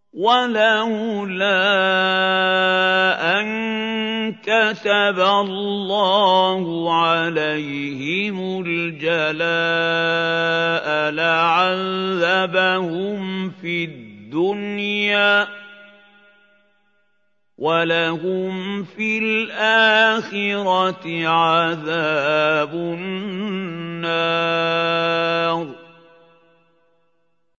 وَلَوْلَا أَن كَتَبَ اللَّهُ عَلَيْهِمُ الْجَلَاءَ لَعَذَّبَهُمْ فِي الدُّنْيَا ۖ وَلَهُمْ فِي الْآخِرَةِ عَذَابُ النَّارِ